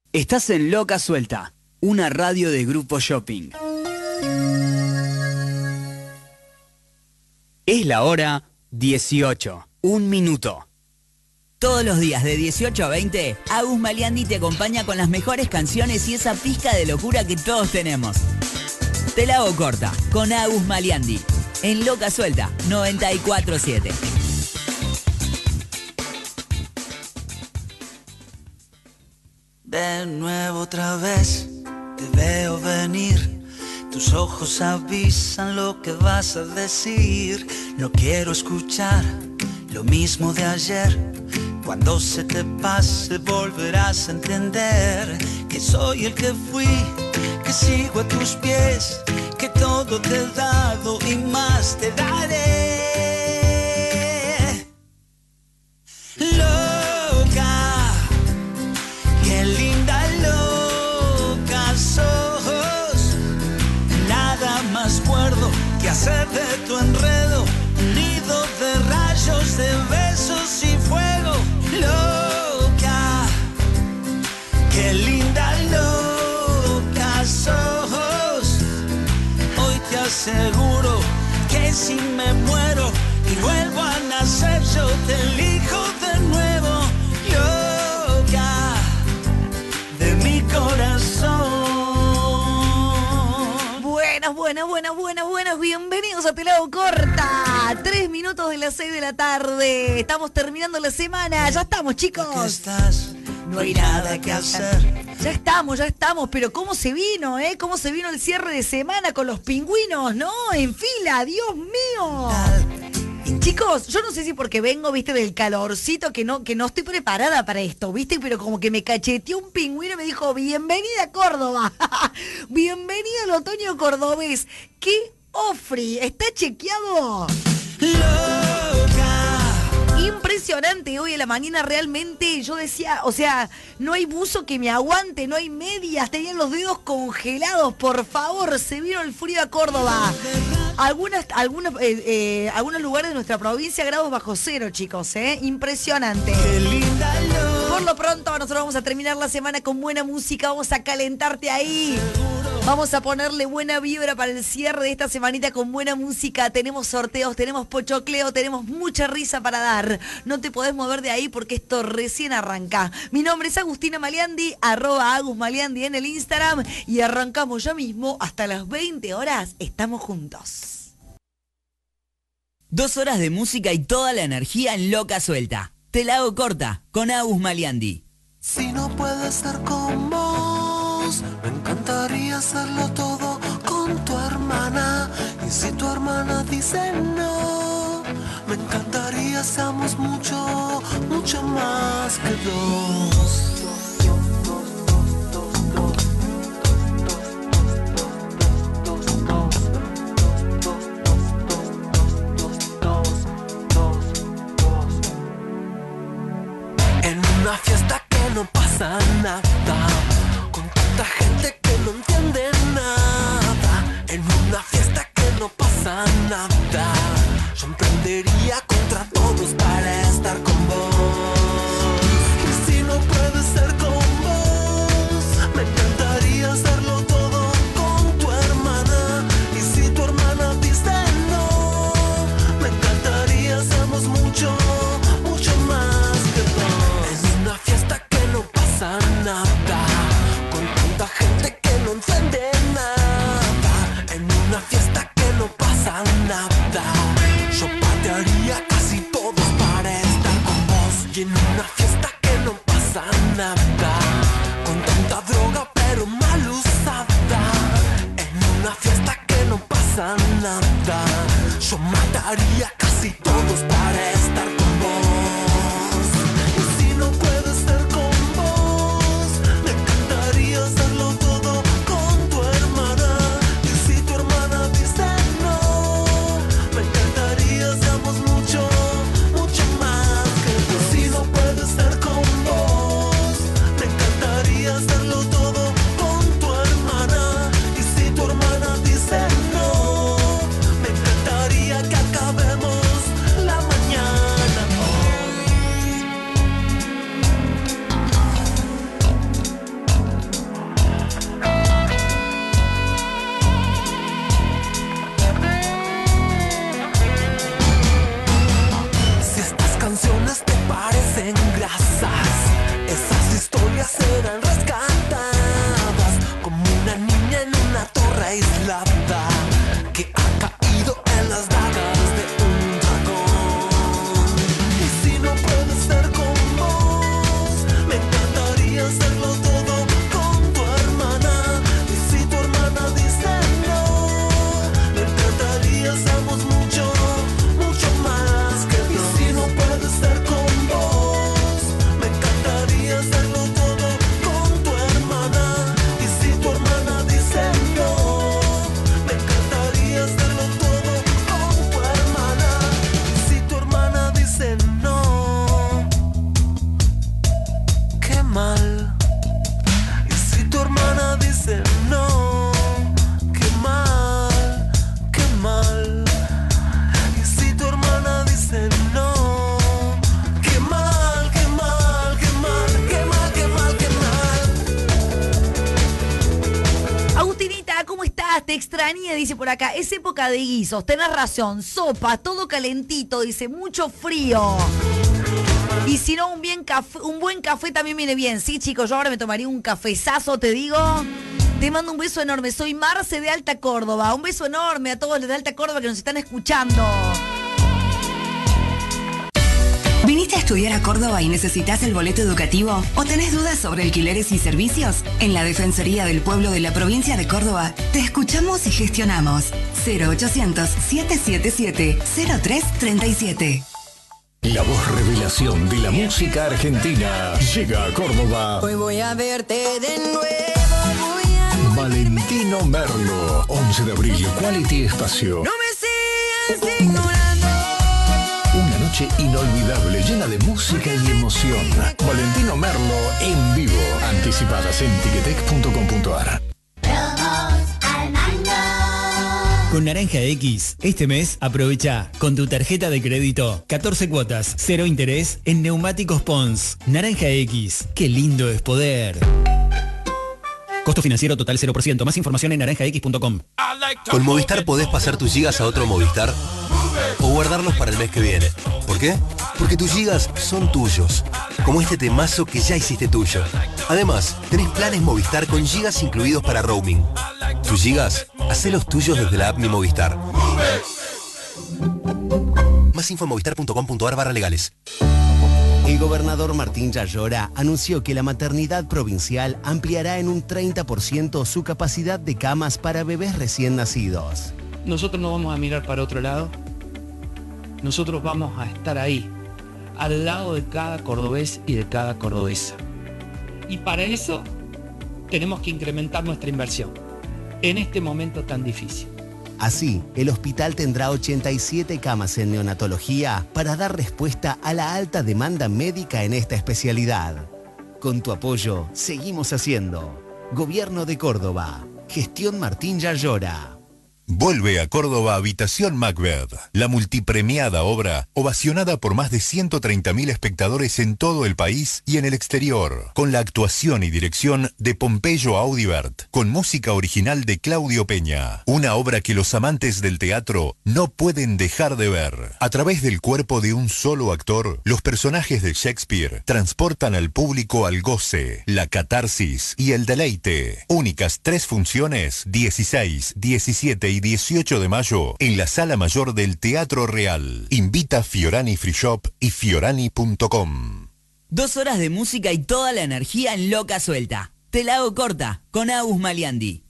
Estás en Loca Suelta, una radio de Grupo Shopping. Es la hora 18, 1 minuto. Todos los días de 18 a 20, Agus Maliandi te acompaña con las mejores canciones y esa pizca de locura que todos tenemos. Te la hago corta, con Agus Maliandi, en Loca Suelta, 94.7. De nuevo otra vez te veo venir. Tus ojos avisan lo que vas a decir. No quiero escuchar lo mismo de ayer. Cuando se te pase volverás a entender que soy el que fui, que sigo a tus pies, que todo te he dado y más te daré. Loca, qué linda loca sos. Nada más cuerdo que hacer de tu enredo un nido de rayos, de besos y fuego. Loca, qué linda loca sos. Hoy te aseguro que si me muero y vuelvo a nacer, yo te elijo de nuevo. Loca de mi corazón. Buenas, bienvenidos a Te la hago corta. 3 minutos de las 6 de la tarde. Estamos terminando la semana. Ya estamos, chicos. Aquí estás, no hay nada que hacer. Ya estamos, pero ¿cómo se vino, ¿Cómo se vino el cierre de semana con los pingüinos, no? En fila, Dios mío. Chicos, yo no sé si porque vengo, viste, del calorcito, que no estoy preparada para esto, viste, pero como que me cacheteó un pingüino y me dijo, bienvenida a Córdoba, bienvenida al otoño cordobés. ¿Qué ofri? ¿Está chequeado? Impresionante, hoy en la mañana realmente yo decía, o sea, no hay buzo que me aguante, no hay medias, tenían los dedos congelados, por favor, se vino el frío a Córdoba. Algunos lugares de nuestra provincia grados bajo cero, chicos, impresionante. Por lo pronto nosotros vamos a terminar la semana con buena música, vamos a calentarte ahí. Vamos a ponerle buena vibra para el cierre de esta semanita con buena música. Tenemos sorteos, tenemos pochocleo, tenemos mucha risa para dar. No te podés mover de ahí porque esto recién arranca. Mi nombre es Agustina Maliandi, @AgusMaliandi en el Instagram. Y arrancamos ya mismo hasta las 20 horas. Estamos juntos. 2 horas de música y toda la energía en Loca Suelta. Te la hago corta, con Agus Maliandi. Si no puedo estar con vos, me encantaría hacerlo todo con tu hermana. Y si tu hermana dice no, me encantaría seamos mucho, mucho más que dos. En una fiesta que no pasa nada, con tanta gente que no entiende nada. En una fiesta que no pasa nada, yo emprendería contra todos para estar con vos. Y si no puedo estar con vos, me encantaría hacerlo todo con tu hermana. Y si tu hermana dice no, me encantaría seamos mucho, mucho más que dos. En una fiesta que no pasa nada, con tanta gente que no entiende nada. En una fiesta que no pasa nada, yo patearía casi todos para estar con vos. Y en una fiesta que no pasa nada, con tanta droga pero mal usada. En una fiesta que no pasa nada, yo mataría casi todos para estar con vos. Y si no puedo estar con vos, me encantaría hacerlo todo con tu hermana. Y si tu hermana dice no, me encantaría seamos mucho, mucho más que dos. Si no puedo estar con vos, me encantaría hacerlo todo con tu hermana. Y si tu hermana dice no, me encantaría que acabemos la mañana hoy. hacerlo todo con tu hermana. Y si tu hermana dice no, me encantaría seamos mucho, mucho más que dos. Y si no puedes ser con vos, me encantaría hacerlo todo con tu hermana. Y si tu hermana dice no, me encantaría hacerlo todo con tu hermana. Y si tu hermana dice no, qué mal. Y si tu hermana dice no, qué mal, qué mal. Y si tu hermana dice no, qué mal, qué mal, qué mal, qué mal, qué mal, qué mal. Agustinita, ¿cómo estás? Te extrañé, dice por acá. Es época de guisos, tenés razón. Sopa, todo calentito, dice, mucho frío. Y si no, un buen café también viene bien. Sí, chicos, yo ahora me tomaría un cafezazo, te digo. Te mando un beso enorme. Soy Marce de Alta Córdoba. Un beso enorme a todos los de Alta Córdoba que nos están escuchando. ¿Viniste a estudiar a Córdoba y necesitas el boleto educativo? ¿O tenés dudas sobre alquileres y servicios? En la Defensoría del Pueblo de la Provincia de Córdoba te escuchamos y gestionamos. 0800-777-0337. La voz revelación de la música argentina llega a Córdoba. Hoy voy a verte de nuevo. Valentino Merlo, 11 de abril, Quality Espacio. No me sigas ignorando. Una noche inolvidable, llena de música y emoción. Valentino Merlo en vivo. Anticipadas en tiquetec.com.ar. Con Naranja X, este mes aprovecha con tu tarjeta de crédito 14 cuotas, 0 interés en neumáticos Pons. Naranja X, qué lindo es poder. Costo financiero total 0%. Más información en naranjax.com. Con Movistar podés pasar tus gigas a otro Movistar o guardarlos para el mes que viene. ¿Por qué? Porque tus gigas son tuyos, como este temazo que ya hiciste tuyo. Además, tenés planes Movistar con gigas incluidos para roaming. Tus gigas, hacelos tuyos desde la app Mi Movistar. Más info en movistar.com.ar/legales. El gobernador Martín Yayora anunció que la maternidad provincial ampliará en un 30% su capacidad de camas para bebés recién nacidos. Nosotros no vamos a mirar para otro lado. Nosotros vamos a estar ahí, al lado de cada cordobés y de cada cordobesa. Y para eso tenemos que incrementar nuestra inversión en este momento tan difícil. Así, el hospital tendrá 87 camas en neonatología para dar respuesta a la alta demanda médica en esta especialidad. Con tu apoyo, seguimos haciendo. Gobierno de Córdoba. Gestión Martín Yayora. Vuelve a Córdoba Habitación Macbeth, la multipremiada obra, ovacionada por más de 130.000 espectadores en todo el país y en el exterior, con la actuación y dirección de Pompeyo Audibert, con música original de Claudio Peña, una obra que los amantes del teatro no pueden dejar de ver. A través del cuerpo de un solo actor, los personajes de Shakespeare transportan al público al goce, la catarsis y el deleite. Únicas 3 funciones, 16, 17 y 18 de mayo en la Sala Mayor del Teatro Real. Invita Fiorani Free Shop y fiorani.com. 2 horas de música y toda la energía en Loca Suelta. Te la hago corta con Agus Maliandi.